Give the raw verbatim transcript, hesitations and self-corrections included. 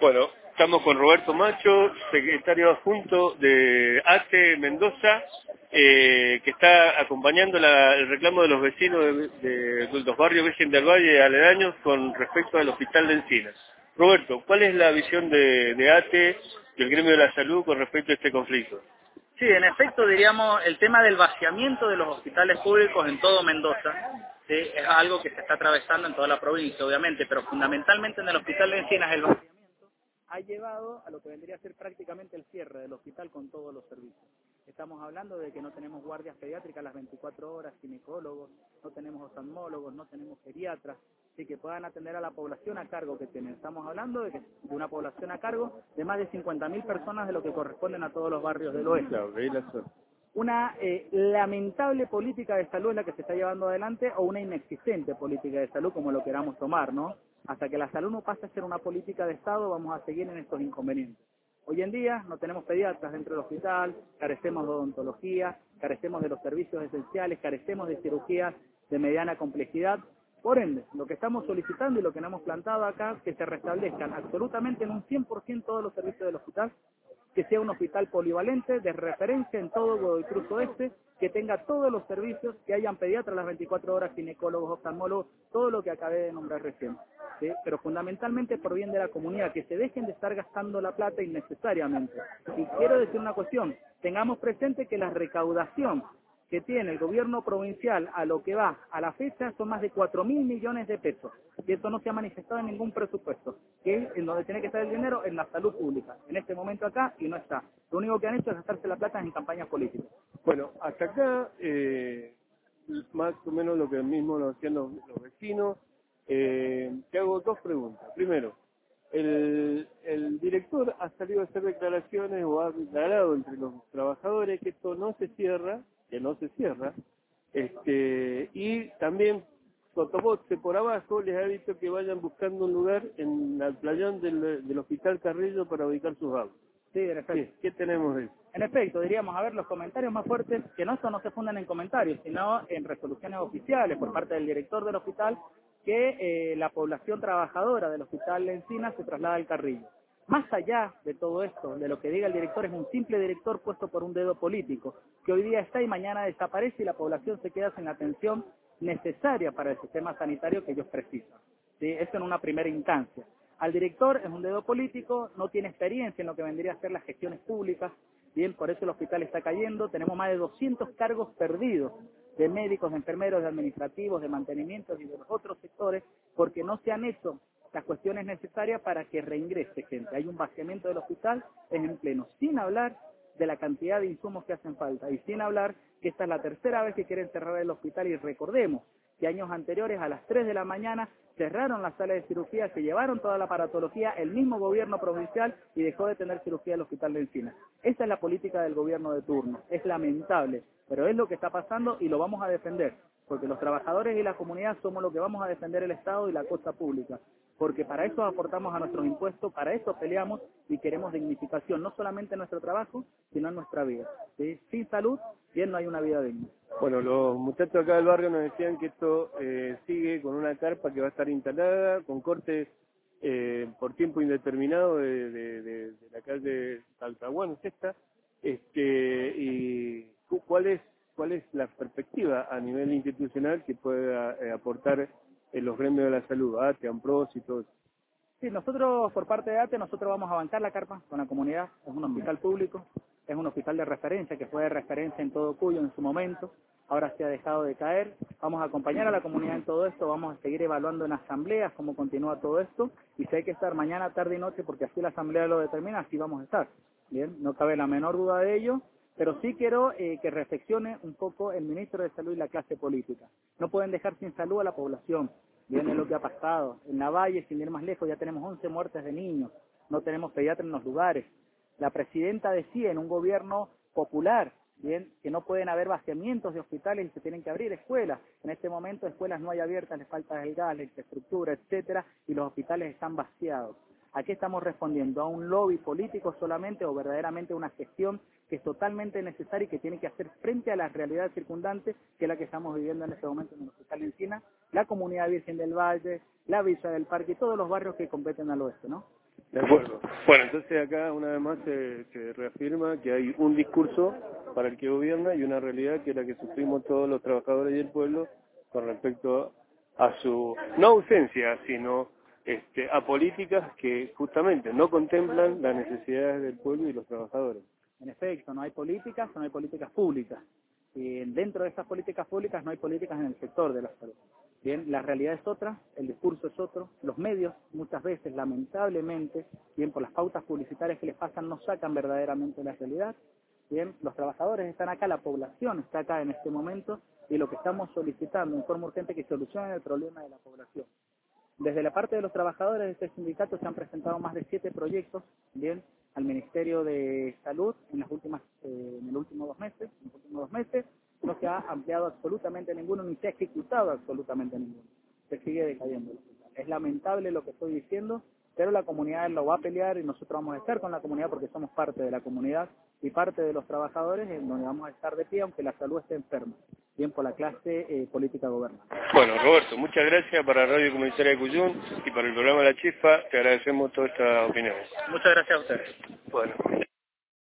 Bueno, estamos con Roberto Macho, secretario adjunto de A T E Mendoza, eh, que está acompañando la, el reclamo de los vecinos de, de, de los barrios Virgen del Valle aledaños con respecto al Hospital de Encinas. Roberto, ¿cuál es la visión de, de A T E, del Gremio de la Salud, con respecto a este conflicto? Sí, en efecto, diríamos, el tema del vaciamiento de los hospitales públicos en todo Mendoza, sí, es algo que se está atravesando en toda la provincia, obviamente, pero fundamentalmente en el Hospital de Encinas el vaciamiento ha llevado a lo que vendría a ser prácticamente el cierre del hospital con todos los servicios. Estamos hablando de que no tenemos guardias pediátricas las veinticuatro horas, ginecólogos, no tenemos oftalmólogos, no tenemos geriatras, sí, que puedan atender a la población a cargo que tienen. Estamos hablando de, que, de una población a cargo de más de cincuenta mil personas de lo que corresponden a todos los barrios del oeste. Claro, ahí la suerte. Una eh, lamentable política de salud es la que se está llevando adelante, o una inexistente política de salud, como lo queramos tomar, ¿no? Hasta que la salud no pase a ser una política de Estado, vamos a seguir en estos inconvenientes. Hoy en día no tenemos pediatras dentro del hospital, carecemos de odontología, carecemos de los servicios esenciales, carecemos de cirugías de mediana complejidad. Por ende, lo que estamos solicitando y lo que nos hemos plantado acá es que se restablezcan absolutamente en un cien por ciento todos los servicios del hospital, que sea un hospital polivalente de referencia en todo Godoy Cruz Oeste, que tenga todos los servicios, que hayan pediatras las veinticuatro horas, ginecólogos, oftalmólogos, todo lo que acabé de nombrar recién. ¿Sí? Pero fundamentalmente por bien de la comunidad, que se dejen de estar gastando la plata innecesariamente. Y quiero decir una cuestión, tengamos presente que la recaudación que tiene el gobierno provincial a lo que va a la fecha son más de cuatro mil millones de pesos. Y esto no se ha manifestado en ningún presupuesto, que es en donde tiene que estar el dinero, en la salud pública. En este momento acá, y no está. Lo único que han hecho es gastarse la plata en campañas políticas. Bueno, hasta acá, eh, más o menos lo que mismo lo hacían los, los vecinos. Eh, te hago dos preguntas. Primero, el, el director ha salido a hacer declaraciones o ha declarado entre los trabajadores que esto no se cierra, que no se cierra, este, y también Cotoboche por abajo les ha dicho que vayan buscando un lugar en el playón del, del Hospital Carrillo para ubicar sus autos. Sí, en efecto. ¿Qué, qué tenemos de eso? En efecto, diríamos, a ver, los comentarios más fuertes, que no, esto no se fundan en comentarios, sino en resoluciones oficiales por parte del director del hospital, que eh, la población trabajadora del Hospital de Encinas se traslada al Carrillo. Más allá de todo esto, de lo que diga el director, es un simple director puesto por un dedo político, que hoy día está y mañana desaparece y la población se queda sin la atención necesaria para el sistema sanitario que ellos precisan. ¿Sí? Eso en una primera instancia. Al director es un dedo político, no tiene experiencia en lo que vendría a ser las gestiones públicas, bien, por eso el hospital está cayendo, tenemos más de doscientos cargos perdidos de médicos, de enfermeros, de administrativos, de mantenimientos y de los otros sectores, porque no se han hecho las cuestiones necesarias para que reingrese gente. Hay un vaciamiento del hospital, es en pleno, sin hablar de la cantidad de insumos que hacen falta y sin hablar que esta es la tercera vez que quieren cerrar el hospital y recordemos que años anteriores a las tres de la mañana cerraron la sala de cirugía, se llevaron toda la aparatología, el mismo gobierno provincial y dejó de tener cirugía el Hospital de Encinas. Esa es la política del gobierno de turno, es lamentable, pero es lo que está pasando y lo vamos a defender, porque los trabajadores y la comunidad somos los que vamos a defender el Estado y la cosa pública, porque para eso aportamos a nuestros impuestos, para eso peleamos y queremos dignificación, no solamente en nuestro trabajo, sino en nuestra vida. ¿Sí? Sin salud, bien no hay una vida digna. Bueno, los muchachos acá del barrio nos decían que esto eh, sigue con una carpa que va a estar instalada, con cortes eh, por tiempo indeterminado de, de, de, de la calle Talcahuano, esta, este, y cuál es cuál es la perspectiva a nivel institucional que pueda eh, aportar en los gremios de la salud, A T E, AMPROS y todo eso. Sí, nosotros por parte de A T E, nosotros vamos a bancar la carpa con la comunidad, es un hospital público, es un hospital de referencia, que fue de referencia en todo Cuyo en su momento, ahora se ha dejado de caer, vamos a acompañar a la comunidad en todo esto, vamos a seguir evaluando en asambleas cómo continúa todo esto, y si hay que estar mañana, tarde y noche, porque así la asamblea lo determina, así vamos a estar, bien, no cabe la menor duda de ello, pero sí quiero eh, que reflexione un poco el ministro de Salud y la clase política. No pueden dejar sin salud a la población. Viene lo que ha pasado. En la Valle, sin ir más lejos, ya tenemos once muertes de niños. No tenemos pediatras en los lugares. La presidenta decía en un gobierno popular, bien, que no pueden haber vaciamientos de hospitales y se tienen que abrir escuelas. En este momento escuelas no hay abiertas, les falta el gas, la infraestructura, etcétera, y los hospitales están vaciados. ¿A qué estamos respondiendo? ¿A un lobby político solamente o verdaderamente una gestión que es totalmente necesaria y que tiene que hacer frente a la realidad circundante, que es la que estamos viviendo en este momento en el Hospital de Encinas, la Comunidad Virgen del Valle, la Villa del Parque y todos los barrios que competen al oeste, ¿no? De acuerdo. Bueno, entonces acá una vez más se, se reafirma que hay un discurso para el que gobierna y una realidad que es la que sufrimos todos los trabajadores y el pueblo con respecto a su, no ausencia, sino este, a políticas que justamente no contemplan las necesidades del pueblo y los trabajadores. En efecto, no hay políticas, no hay políticas públicas. Y dentro de esas políticas públicas no hay políticas en el sector de la salud. Bien, la realidad es otra, el discurso es otro, los medios muchas veces, lamentablemente, bien por las pautas publicitarias que les pasan, no sacan verdaderamente la realidad. Bien, los trabajadores están acá, la población está acá en este momento, y lo que estamos solicitando en forma urgente es que solucionen el problema de la población. Desde la parte de los trabajadores de este sindicato se han presentado más de siete proyectos, bien, al Ministerio de Salud en las últimas, eh, en el último dos meses, en los últimos dos meses, no se ha ampliado absolutamente ninguno, ni se ha ejecutado absolutamente ninguno. Se sigue decayendo el hospital. Es lamentable lo que estoy diciendo, pero la comunidad lo va a pelear y nosotros vamos a estar con la comunidad porque somos parte de la comunidad y parte de los trabajadores en donde vamos a estar de pie aunque la salud esté enferma, bien por la clase eh, política gobernante. Bueno, Roberto, muchas gracias para Radio Comunitaria de Cuyún y para el programa La Chispa, te agradecemos todas estas opiniones. Muchas gracias a ustedes. Bueno.